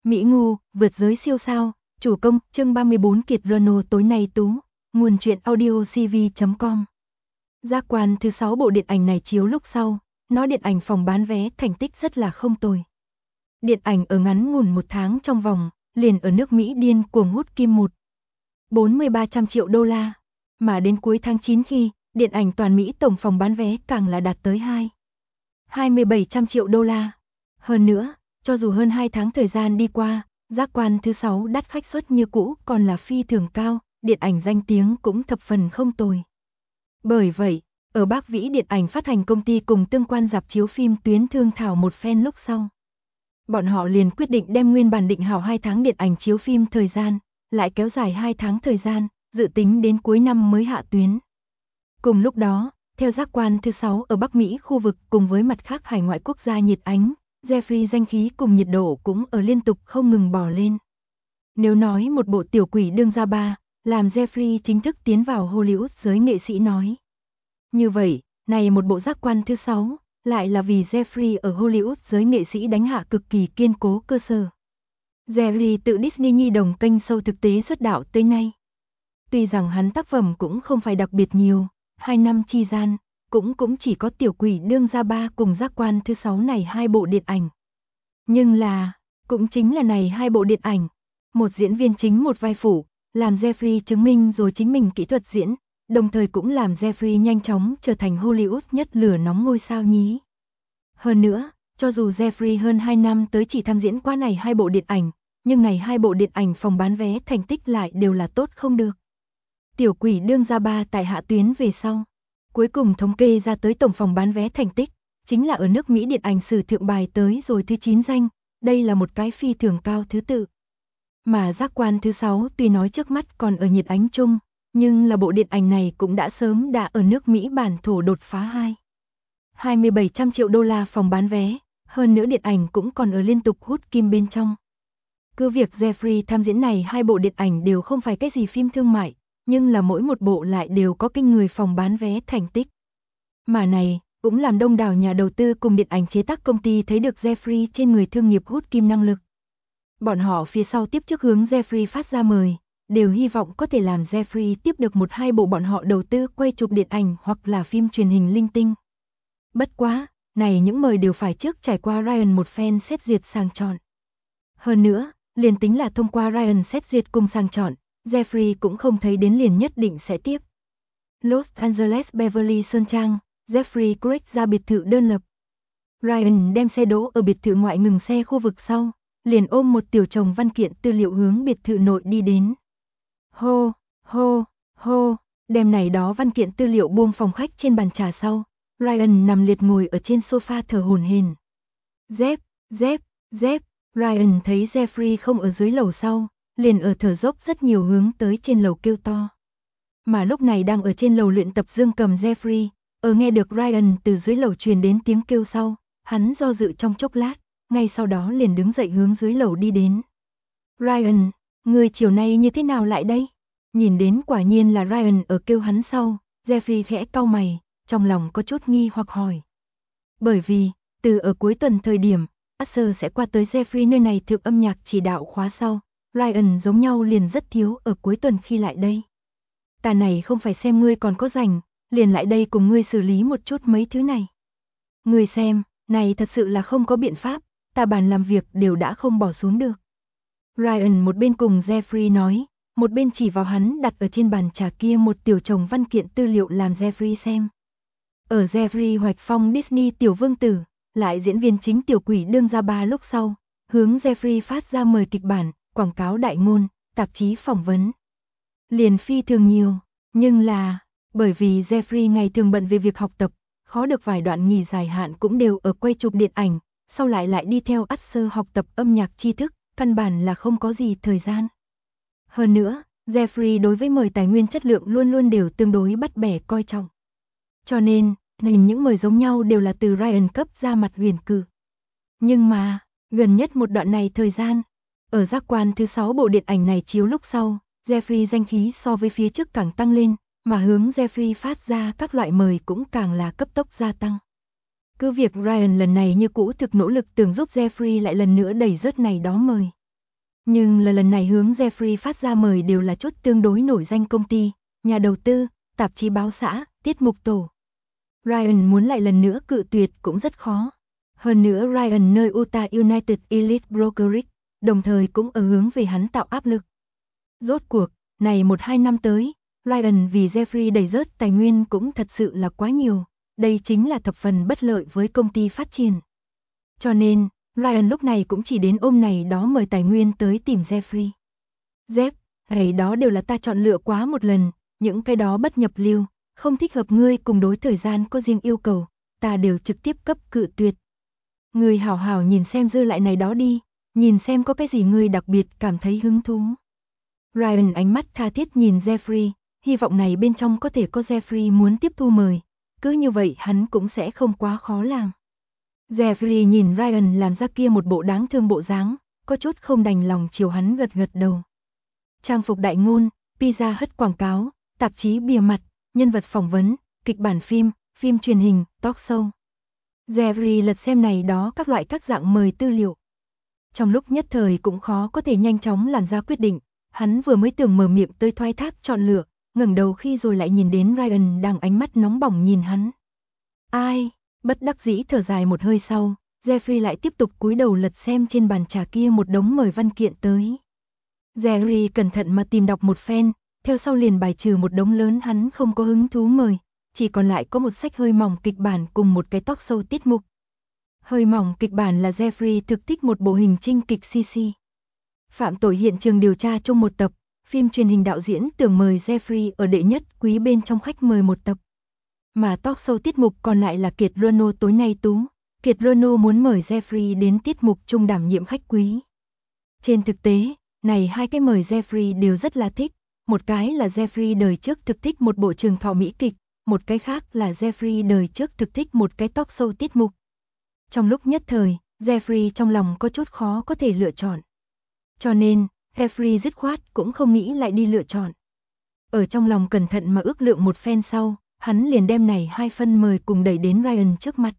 Mỹ Ngu, vượt giới siêu sao, chủ công, chương 34 Kiệt Renault tối nay tú, nguồn truyện audio cv.com. Giác quan thứ 6 bộ điện ảnh này chiếu lúc sau, nó điện ảnh phòng bán vé thành tích rất là không tồi. Điện ảnh ở ngắn ngủn một tháng trong vòng, liền ở nước Mỹ điên cuồng hút kim 1,43 triệu đô la, mà đến cuối tháng 9 khi, điện ảnh toàn Mỹ tổng phòng bán vé càng là đạt tới 2,7 triệu đô la. Hơn nữa, cho dù hơn 2 tháng thời gian đi qua, Giác quan thứ 6 đắt khách suất như cũ còn là phi thường cao, điện ảnh danh tiếng cũng thập phần không tồi. Bởi vậy, ở Bắc Vĩ Điện ảnh phát hành công ty cùng tương quan rạp chiếu phim tuyến thương thảo một phen lúc sau. Bọn họ liền quyết định đem nguyên bản định hảo 2 tháng điện ảnh chiếu phim thời gian, lại kéo dài 2 tháng thời gian, dự tính đến cuối năm mới hạ tuyến. Cùng lúc đó, theo Giác quan thứ 6 ở Bắc Mỹ khu vực cùng với mặt khác hải ngoại quốc gia nhiệt ánh, Jeffrey danh khí cùng nhiệt độ cũng ở liên tục không ngừng bò lên. Nếu nói một bộ Tiểu Quỷ đương gia 3, làm Jeffrey chính thức tiến vào Hollywood giới nghệ sĩ nói. Như vậy, này một bộ Giác quan thứ 6, lại là vì Jeffrey ở Hollywood giới nghệ sĩ đánh hạ cực kỳ kiên cố cơ sở. Jeffrey tự Disney nhi đồng kênh show thực tế xuất đạo tới nay. Tuy rằng hắn tác phẩm cũng không phải đặc biệt nhiều, 2 năm chi gian, cũng chỉ có Tiểu Quỷ đương gia 3 cùng Giác quan thứ 6 này 2 bộ điện ảnh. Nhưng là, cũng chính là này 2 bộ điện ảnh, một diễn viên chính một vai phụ, làm Jeffrey chứng minh rồi chính mình kỹ thuật diễn, đồng thời cũng làm Jeffrey nhanh chóng trở thành Hollywood nhất lửa nóng ngôi sao nhí. Hơn nữa, cho dù Jeffrey hơn 2 năm tới chỉ tham diễn qua này 2 bộ điện ảnh, nhưng này 2 bộ điện ảnh phòng bán vé thành tích lại đều là tốt không được. Tiểu Quỷ đương gia 3 tại hạ tuyến về sau, cuối cùng thống kê ra tới tổng phòng bán vé thành tích, chính là ở nước Mỹ điện ảnh sử thượng bài tới rồi thứ 9 danh, đây là một cái phi thường cao thứ tự. Mà Giác quan thứ 6 tuy nói trước mắt còn ở nhiệt ánh chung, nhưng là bộ điện ảnh này cũng đã sớm đã ở nước Mỹ bản thổ đột phá 2,7 triệu đô la phòng bán vé, hơn nữa điện ảnh cũng còn ở liên tục hút kim bên trong. Cứ việc Jeffrey tham diễn này 2 bộ điện ảnh đều không phải cái gì phim thương mại, nhưng là mỗi một bộ lại đều có kinh người phòng bán vé thành tích. Mà này, cũng làm đông đảo nhà đầu tư cùng điện ảnh chế tác công ty thấy được Jeffrey trên người thương nghiệp hút kim năng lực. Bọn họ phía sau tiếp trước hướng Jeffrey phát ra mời, đều hy vọng có thể làm Jeffrey tiếp được 1-2 bộ bọn họ đầu tư quay chụp điện ảnh hoặc là phim truyền hình linh tinh. Bất quá, này những mời đều phải trước trải qua Ryan một phen xét duyệt sàng chọn. Hơn nữa, liền tính là thông qua Ryan xét duyệt cùng sàng chọn, Jeffrey cũng không thấy đến liền nhất định sẽ tiếp. Los Angeles Beverly Sơn Trang, Jeffrey Craig ra biệt thự đơn lập. Ryan đem xe đỗ ở biệt thự ngoại ngừng xe khu vực sau, liền ôm một tiểu chồng văn kiện tư liệu hướng biệt thự nội đi đến. Hô, hô, hô, đem này đó văn kiện tư liệu buông phòng khách trên bàn trà sau, Ryan nằm liệt ngồi ở trên sofa thở hổn hển. Dép, Ryan thấy Jeffrey không ở dưới lầu sau, liền ở thở dốc rất nhiều hướng tới trên lầu kêu to. Mà lúc này đang ở trên lầu luyện tập dương cầm Jeffrey, ở nghe được Ryan từ dưới lầu truyền đến tiếng kêu sau, hắn do dự trong chốc lát, ngay sau đó liền đứng dậy hướng dưới lầu đi đến. Ryan, người chiều nay như thế nào lại đây? Nhìn đến quả nhiên là Ryan ở kêu hắn sau, Jeffrey khẽ cau mày, trong lòng có chút nghi hoặc hỏi. Bởi vì, từ ở cuối tuần thời điểm, Asher sẽ qua tới Jeffrey nơi này thực âm nhạc chỉ đạo khóa sau, Ryan giống nhau liền rất thiếu ở cuối tuần khi lại đây. Ta này không phải xem ngươi còn có rảnh, liền lại đây cùng ngươi xử lý một chút mấy thứ này. Ngươi xem, này thật sự là không có biện pháp, ta bàn làm việc đều đã không bỏ xuống được. Ryan một bên cùng Jeffrey nói, một bên chỉ vào hắn đặt ở trên bàn trà kia một tiểu chồng văn kiện tư liệu làm Jeffrey xem. Ở Jeffrey hoạch phong Disney tiểu vương tử, lại diễn viên chính Tiểu Quỷ đương gia 3 lúc sau, hướng Jeffrey phát ra mời kịch bản, quảng cáo đại ngôn, tạp chí phỏng vấn. Liền phi thường nhiều, nhưng là, bởi vì Jeffrey ngày thường bận về việc học tập, khó được vài đoạn nghỉ dài hạn cũng đều ở quay chụp điện ảnh, sau lại đi theo Asher học tập âm nhạc tri thức, căn bản là không có gì thời gian. Hơn nữa, Jeffrey đối với mời tài nguyên chất lượng luôn luôn đều tương đối bắt bẻ coi trọng. Cho nên, những mời giống nhau đều là từ Ryan cấp ra mặt huyền cử. Nhưng mà, gần nhất một đoạn này thời gian, ở Giác quan thứ 6 bộ điện ảnh này chiếu lúc sau, Jeffrey danh khí so với phía trước càng tăng lên, mà hướng Jeffrey phát ra các loại mời cũng càng là cấp tốc gia tăng. Cứ việc Ryan lần này như cũ thực nỗ lực tưởng giúp Jeffrey lại lần nữa đẩy rớt này đó mời. Nhưng lần này hướng Jeffrey phát ra mời đều là chút tương đối nổi danh công ty, nhà đầu tư, tạp chí báo xã, tiết mục tổ. Ryan muốn lại lần nữa cự tuyệt cũng rất khó. Hơn nữa Ryan nơi Utah United Elite Brokerage, đồng thời cũng ở hướng về hắn tạo áp lực. Rốt cuộc, này 1-2 năm tới, Ryan vì Jeffrey đẩy rớt tài nguyên cũng thật sự là quá nhiều, đây chính là thập phần bất lợi với công ty phát triển. Cho nên, Ryan lúc này cũng chỉ đến ôm này đó mời tài nguyên tới tìm Jeffrey. Jeff, ngày đó đều là ta chọn lựa quá một lần, những cái đó bất nhập lưu, không thích hợp ngươi cùng đối thời gian có riêng yêu cầu, ta đều trực tiếp cấp cự tuyệt. Ngươi hảo hảo nhìn xem dư lại này đó đi, nhìn xem có cái gì ngươi đặc biệt cảm thấy hứng thú. Ryan ánh mắt tha thiết nhìn Jeffrey, hy vọng này bên trong có thể có Jeffrey muốn tiếp thu mời, cứ như vậy hắn cũng sẽ không quá khó làm. Jeffrey nhìn Ryan làm ra kia một bộ đáng thương bộ dáng, có chút không đành lòng chiều hắn gật gật đầu. Trang phục đại ngôn, Pizza Hut quảng cáo, tạp chí bìa mặt, nhân vật phỏng vấn, kịch bản phim, phim truyền hình, talk show. Jeffrey lật xem này đó các loại các dạng mời tư liệu. Trong lúc nhất thời cũng khó có thể nhanh chóng làm ra quyết định, hắn vừa mới tưởng mở miệng tới thoái thác chọn lựa, ngẩng đầu khi rồi lại nhìn đến Ryan đang ánh mắt nóng bỏng nhìn hắn. Ai, bất đắc dĩ thở dài một hơi sau, Jeffrey lại tiếp tục cúi đầu lật xem trên bàn trà kia một đống mời văn kiện tới. Jeffrey cẩn thận mà tìm đọc một phen, theo sau liền bài trừ một đống lớn hắn không có hứng thú mời, chỉ còn lại có một sách hơi mỏng kịch bản cùng một cái talk show tiết mục. Hơi mỏng kịch bản là Jeffrey thực thích một bộ hình trinh kịch CC. Phạm tội hiện trường điều tra trong một tập, phim truyền hình đạo diễn tưởng mời Jeffrey ở đệ nhất quý bên trong khách mời một tập. Mà talk show tiết mục còn lại là Kiệt Rono tối nay tú. Kiệt Rono muốn mời Jeffrey đến tiết mục chung đảm nhiệm khách quý. Trên thực tế, này hai cái mời Jeffrey đều rất là thích. Một cái là Jeffrey đời trước thực thích một bộ trường thọ mỹ kịch, một cái khác là Jeffrey đời trước thực thích một cái talk show tiết mục. Trong lúc nhất thời, Jeffrey trong lòng có chút khó có thể lựa chọn. Cho nên, Jeffrey dứt khoát cũng không nghĩ lại đi lựa chọn. Ở trong lòng cẩn thận mà ước lượng một phen sau, hắn liền đem này hai phân mời cùng đẩy đến Ryan trước mặt.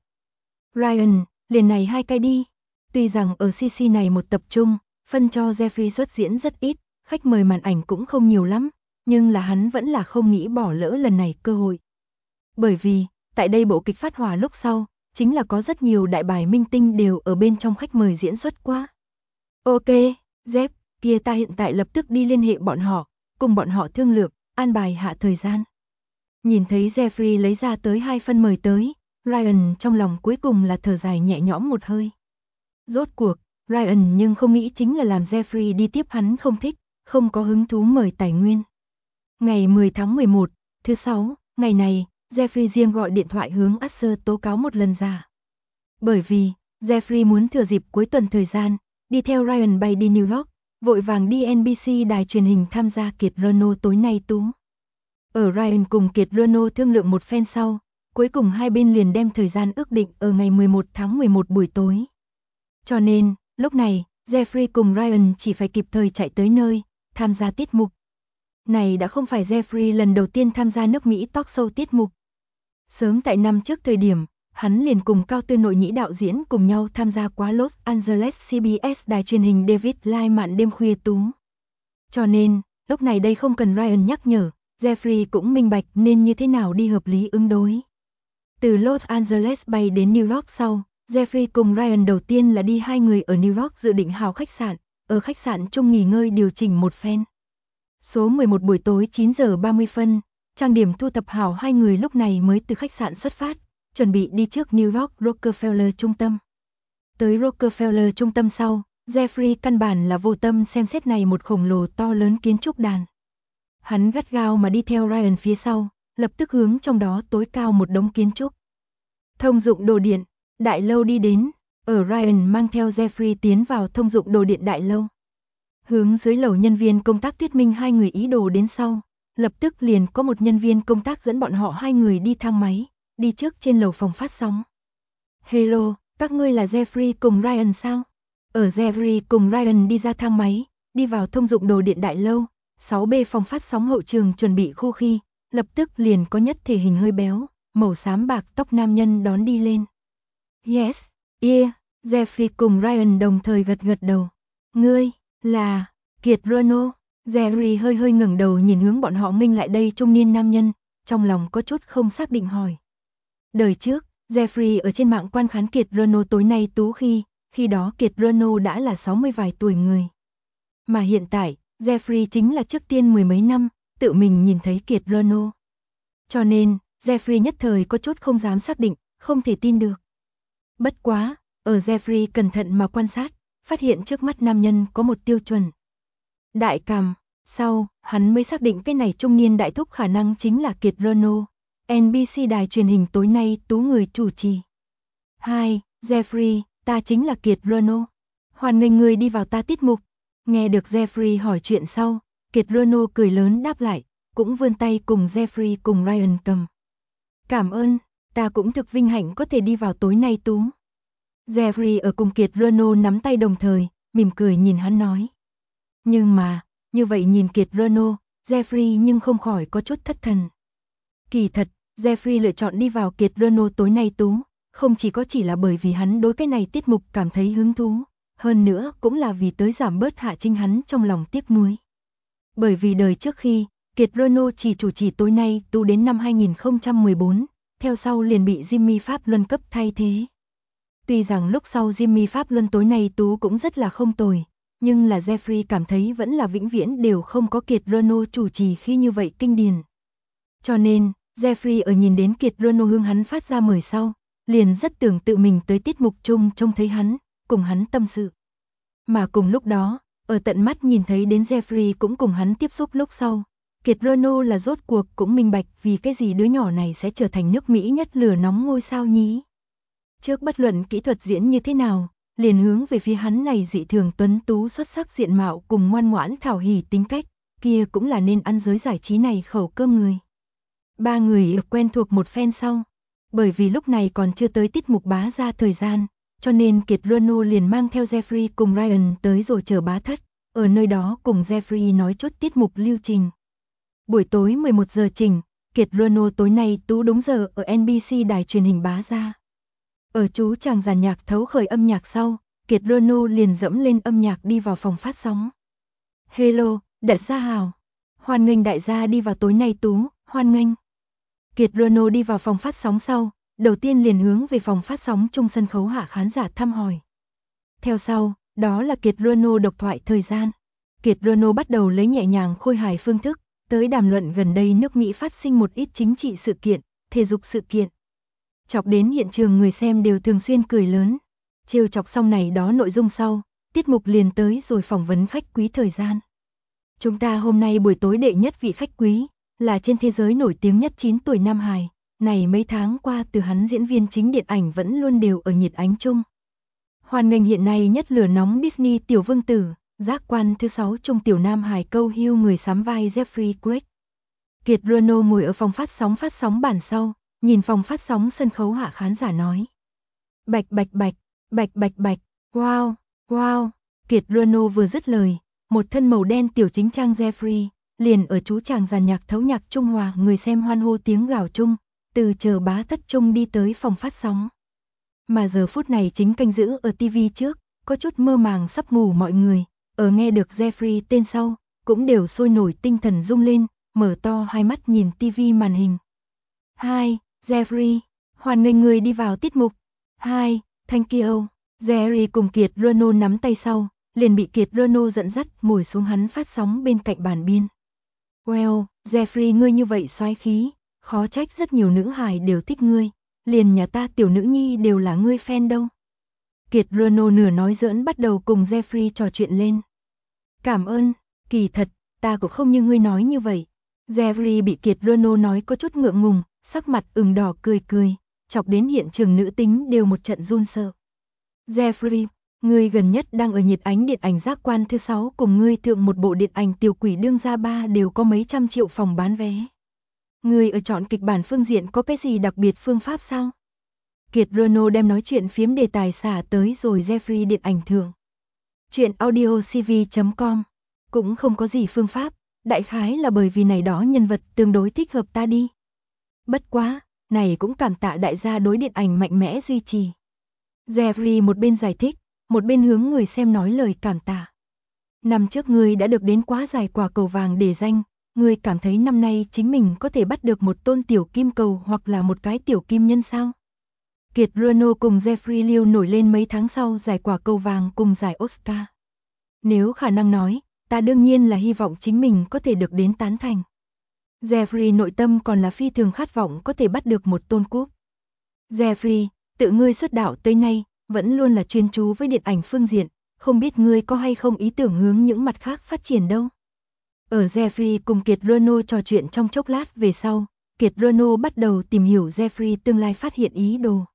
Ryan, liền này hai cái đi. Tuy rằng ở CC này một tập trung, phân cho Jeffrey xuất diễn rất ít, khách mời màn ảnh cũng không nhiều lắm, nhưng là hắn vẫn là không nghĩ bỏ lỡ lần này cơ hội. Bởi vì, tại đây bộ kịch phát hỏa lúc sau, chính là có rất nhiều đại bài minh tinh đều ở bên trong khách mời diễn xuất qua. Ok, Jeff, kia ta hiện tại lập tức đi liên hệ bọn họ, cùng bọn họ thương lượng, an bài hạ thời gian. Nhìn thấy Jeffrey lấy ra tới hai phân mời tới, Ryan trong lòng cuối cùng là thở dài nhẹ nhõm một hơi. Rốt cuộc, Ryan nhưng không nghĩ chính là làm Jeffrey đi tiếp hắn không thích, không có hứng thú mời tài nguyên. Ngày 10 tháng 11, thứ 6, ngày này, Jeffrey riêng gọi điện thoại hướng Asher tố cáo một lần giả. Bởi vì, Jeffrey muốn thừa dịp cuối tuần thời gian, đi theo Ryan bay đi New York, vội vàng đi NBC đài truyền hình tham gia Kiệt Rono tối nay tú. Ở Ryan cùng Kiệt Rono thương lượng một phen sau, cuối cùng hai bên liền đem thời gian ước định ở ngày 11 tháng 11 buổi tối. Cho nên, lúc này, Jeffrey cùng Ryan chỉ phải kịp thời chạy tới nơi, tham gia tiết mục. Này đã không phải Jeffrey lần đầu tiên tham gia nước Mỹ talk show tiết mục. Sớm tại năm trước thời điểm, hắn liền cùng cao tư nội nhĩ đạo diễn cùng nhau tham gia quá Los Angeles CBS đài truyền hình David Lai mạn đêm khuya tú. Cho nên, lúc này đây không cần Ryan nhắc nhở, Jeffrey cũng minh bạch nên như thế nào đi hợp lý ứng đối. Từ Los Angeles bay đến New York sau, Jeffrey cùng Ryan đầu tiên là đi hai người ở New York dự định hào khách sạn, ở khách sạn chung nghỉ ngơi điều chỉnh một phen. Số 11 buổi tối 9 giờ 30 phân, trang điểm thu thập hảo hai người lúc này mới từ khách sạn xuất phát, chuẩn bị đi trước New York Rockefeller trung tâm. Tới Rockefeller trung tâm sau, Jeffrey căn bản là vô tâm xem xét này một khổng lồ to lớn kiến trúc đàn. Hắn gắt gao mà đi theo Ryan phía sau, lập tức hướng trong đó tối cao một đống kiến trúc. Thông dụng đồ điện, đại lâu đi đến, ở Ryan mang theo Jeffrey tiến vào thông dụng đồ điện đại lâu. Hướng dưới lầu nhân viên công tác thuyết minh hai người ý đồ đến sau, lập tức liền có một nhân viên công tác dẫn bọn họ hai người đi thang máy, đi trước trên lầu phòng phát sóng. Hello, các ngươi là Jeffrey cùng Ryan sao? Ở Jeffrey cùng Ryan đi ra thang máy, đi vào thông dụng đồ điện đại lâu, 6B phòng phát sóng hậu trường chuẩn bị khu khi, lập tức liền có nhất thể hình hơi béo, màu xám bạc tóc nam nhân đón đi lên. Yes, yeah, Jeffrey cùng Ryan đồng thời gật gật đầu. Ngươi, Là, Kiệt Renault. Jerry hơi hơi ngẩng đầu nhìn hướng bọn họ nghênh lại đây trung niên nam nhân, trong lòng có chút không xác định hỏi. Đời trước, Jeffrey ở trên mạng quan khán Kiệt Renault tối nay tú khi đó Kiệt Renault đã là 60 vài tuổi người. Mà hiện tại, Jeffrey chính là trước tiên mười mấy năm, tự mình nhìn thấy Kiệt Renault. Cho nên, Jeffrey nhất thời có chút không dám xác định, không thể tin được. Bất quá, ở Jeffrey cẩn thận mà quan sát, phát hiện trước mắt nam nhân có một tiêu chuẩn. Đại cằm, sau, hắn mới xác định cái này trung niên đại thúc khả năng chính là Kiệt Renault, NBC đài truyền hình tối nay tú người chủ trì. Hi, Jeffrey, ta chính là Kiệt Renault. Hoan nghênh người đi vào ta tiết mục. Nghe được Jeffrey hỏi chuyện sau, Kiệt Renault cười lớn đáp lại, cũng vươn tay cùng Jeffrey cùng Ryan cầm. Cảm ơn, ta cũng thực vinh hạnh có thể đi vào tối nay tú. Jeffrey ở cùng Kiệt Renault nắm tay đồng thời, mỉm cười nhìn hắn nói. Nhưng mà, như vậy nhìn Kiệt Renault, Jeffrey nhưng không khỏi có chút thất thần. Kỳ thật, Jeffrey lựa chọn đi vào Kiệt Renault tối nay tú, không chỉ là bởi vì hắn đối cái này tiết mục cảm thấy hứng thú, hơn nữa cũng là vì tới giảm bớt Hạ Trinh hắn trong lòng tiếc nuối. Bởi vì đời trước khi, Kiệt Renault chỉ chủ trì tối nay tú đến năm 2014, theo sau liền bị Jimmy Pháp Luân cấp thay thế. Tuy rằng lúc sau Jimmy Pháp Luân tối nay tú cũng rất là không tồi, nhưng là Jeffrey cảm thấy vẫn là vĩnh viễn đều không có Kiệt Renault chủ trì khi như vậy kinh điển. Cho nên, Jeffrey ở nhìn đến Kiệt Renault hướng hắn phát ra mời sau, liền rất tưởng tự mình tới tiết mục chung trông thấy hắn, cùng hắn tâm sự. Mà cùng lúc đó, ở tận mắt nhìn thấy đến Jeffrey cũng cùng hắn tiếp xúc lúc sau, Kiệt Renault là rốt cuộc cũng minh bạch vì cái gì đứa nhỏ này sẽ trở thành nước Mỹ nhất lửa nóng ngôi sao nhí. Trước bất luận kỹ thuật diễn như thế nào, liền hướng về phía hắn này dị thường tuấn tú xuất sắc diện mạo cùng ngoan ngoãn thảo hỉ tính cách, kia cũng là nên ăn giới giải trí này khẩu cơm người. Ba người quen thuộc một phen sau, bởi vì lúc này còn chưa tới tiết mục bá ra thời gian, cho nên Kiệt Renault liền mang theo Jeffrey cùng Ryan tới rồi chờ bá thất, ở nơi đó cùng Jeffrey nói chốt tiết mục lưu trình. Buổi tối 11 giờ chỉnh, Kiệt Renault tối nay tú đúng giờ ở NBC đài truyền hình bá ra. Ở chú chàng giàn nhạc thấu khởi âm nhạc sau, Kiệt Renault liền dẫm lên âm nhạc đi vào phòng phát sóng. Hello, đại gia hào. Hoan nghênh đại gia đi vào tối nay tú, hoan nghênh. Kiệt Renault đi vào phòng phát sóng sau, đầu tiên liền hướng về phòng phát sóng chung sân khấu hạ khán giả thăm hỏi. Theo sau, đó là Kiệt Renault độc thoại thời gian. Kiệt Renault bắt đầu lấy nhẹ nhàng khôi hài phương thức, tới đàm luận gần đây nước Mỹ phát sinh một ít chính trị sự kiện, thể dục sự kiện. Chọc đến hiện trường người xem đều thường xuyên cười lớn. Trêu chọc xong này đó nội dung sau, tiết mục liền tới rồi phỏng vấn khách quý thời gian. Chúng ta hôm nay buổi tối đệ nhất vị khách quý, là trên thế giới nổi tiếng nhất 9 tuổi Nam Hải, này mấy tháng qua từ hắn diễn viên chính điện ảnh vẫn luôn đều ở nhiệt ánh chung. Hoan nghênh hiện nay nhất lửa nóng Disney tiểu vương tử, giác quan thứ 6 trong tiểu Nam Hải câu hưu người sắm vai Jeffrey Craig. Kiệt Renault ngồi ở phòng phát sóng bản sau, nhìn phòng phát sóng sân khấu hạ khán giả nói. Bạch bạch bạch, bạch bạch bạch, wow, wow. Kiệt Renault vừa dứt lời, một thân màu đen tiểu chính trang Jeffrey, liền ở chú chàng giàn nhạc thấu nhạc Trung Hòa người xem hoan hô tiếng gào chung, từ chờ bá thất chung đi tới phòng phát sóng. Mà giờ phút này chính canh giữ ở TV trước, có chút mơ màng sắp ngủ mọi người, ở nghe được Jeffrey tên sau, cũng đều sôi nổi tinh thần rung lên, mở to hai mắt nhìn TV màn hình. Hi, Jeffrey, hoan nghênh người đi vào tiết mục. Hi, thank you. Jerry cùng Kiệt Renault nắm tay sau, liền bị Kiệt Renault dẫn dắt ngồi xuống hắn phát sóng bên cạnh bàn biên. Well, Jeffrey ngươi như vậy soái khí, khó trách rất nhiều nữ hài đều thích ngươi, liền nhà ta tiểu nữ nhi đều là ngươi fan đâu. Kiệt Renault nửa nói giỡn bắt đầu cùng Jeffrey trò chuyện lên. Cảm ơn, kỳ thật, ta cũng không như ngươi nói như vậy. Jeffrey bị Kiệt Renault nói có chút ngượng ngùng, sắc mặt ửng đỏ cười, chọc đến hiện trường nữ tính đều một trận run sợ. Jeffrey, ngươi gần nhất đang ở nhiệt ánh điện ảnh giác quan thứ 6 cùng ngươi thượng một bộ điện ảnh Tiểu Quỷ đương gia 3 đều có mấy trăm triệu phòng bán vé. Ngươi ở chọn kịch bản phương diện có cái gì đặc biệt phương pháp sao? Kiệt Renault đem nói chuyện phiếm đề tài xả tới rồi Jeffrey điện ảnh thượng. Chuyện audiocv.com cũng không có gì phương pháp, đại khái là bởi vì này đó nhân vật tương đối thích hợp ta đi. Bất quá, này cũng cảm tạ đại gia đối điện ảnh mạnh mẽ duy trì. Jeffrey một bên giải thích, một bên hướng người xem nói lời cảm tạ. Năm trước ngươi đã được đến quá giải quả cầu vàng để danh, ngươi cảm thấy năm nay chính mình có thể bắt được một tôn tiểu kim cầu hoặc là một cái tiểu kim nhân sao? Kiệt Renault cùng Jeffrey Liu nổi lên mấy tháng sau giải quả cầu vàng cùng giải Oscar. Nếu khả năng nói, ta đương nhiên là hy vọng chính mình có thể được đến tán thành. Jeffrey nội tâm còn là phi thường khát vọng có thể bắt được một tôn cúp. Jeffrey, tự ngươi xuất đạo tới nay, vẫn luôn là chuyên chú với điện ảnh phương diện, không biết ngươi có hay không ý tưởng hướng những mặt khác phát triển đâu. Ở Jeffrey cùng Kiệt Renault trò chuyện trong chốc lát về sau, Kiệt Renault bắt đầu tìm hiểu Jeffrey tương lai phát hiện ý đồ.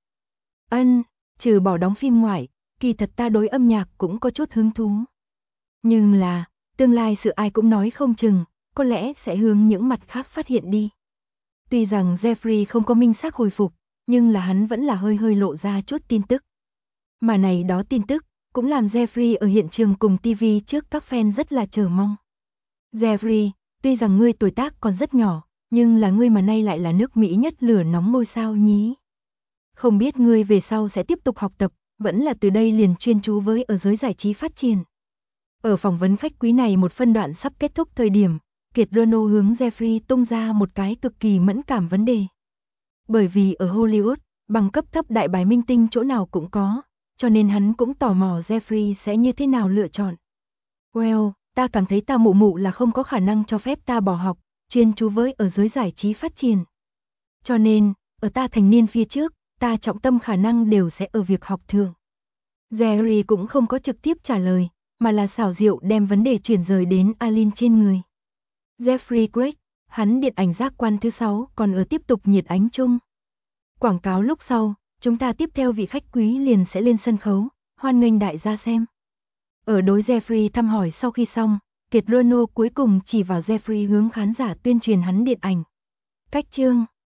Trừ bỏ đóng phim ngoại, kỳ thật ta đối âm nhạc cũng có chút hứng thú. Nhưng là, tương lai sự ai cũng nói không chừng, có lẽ sẽ hướng những mặt khác phát hiện đi. Tuy rằng Jeffrey không có minh xác hồi phục, nhưng là hắn vẫn là hơi lộ ra chút tin tức. Mà này đó tin tức, cũng làm Jeffrey ở hiện trường cùng TV trước các fan rất là chờ mong. Jeffrey, tuy rằng ngươi tuổi tác còn rất nhỏ, nhưng là ngươi mà nay lại là nước Mỹ nhất lửa nóng ngôi sao nhí. Không biết ngươi về sau sẽ tiếp tục học tập, vẫn là từ đây liền chuyên chú với ở giới giải trí phát triển. Ở phỏng vấn khách quý này một phân đoạn sắp kết thúc thời điểm, Kiệt Renault hướng Jeffrey tung ra một cái cực kỳ mẫn cảm vấn đề. Bởi vì ở Hollywood, bằng cấp thấp đại bái minh tinh chỗ nào cũng có, cho nên hắn cũng tò mò Jeffrey sẽ như thế nào lựa chọn. Well, ta cảm thấy ta mụ là không có khả năng cho phép ta bỏ học, chuyên chú với ở giới giải trí phát triển. Cho nên, ở ta thành niên phía trước, ta trọng tâm khả năng đều sẽ ở việc học thượng. Jerry cũng không có trực tiếp trả lời, mà là xảo diệu đem vấn đề chuyển rời đến Alin trên người. Jeffrey Craig, hắn điện ảnh giác quan thứ 6 còn ở tiếp tục nhiệt ánh chung. Quảng cáo lúc sau, chúng ta tiếp theo vị khách quý liền sẽ lên sân khấu, hoan nghênh đại gia xem. Ở đối Jeffrey thăm hỏi sau khi xong, Kiệt Renault cuối cùng chỉ vào Jeffrey hướng khán giả tuyên truyền hắn điện ảnh. Cách chương